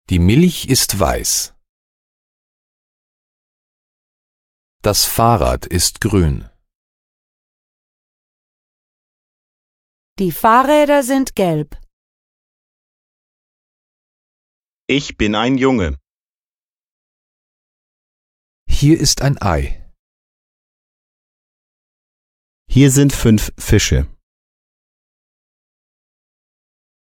Die Milch ist weiß. Das Fahrrad ist grün. Die Fahrräder sind gelb. Ich bin ein Junge. Hier ist ein Ei. Hier sind 5 Fische.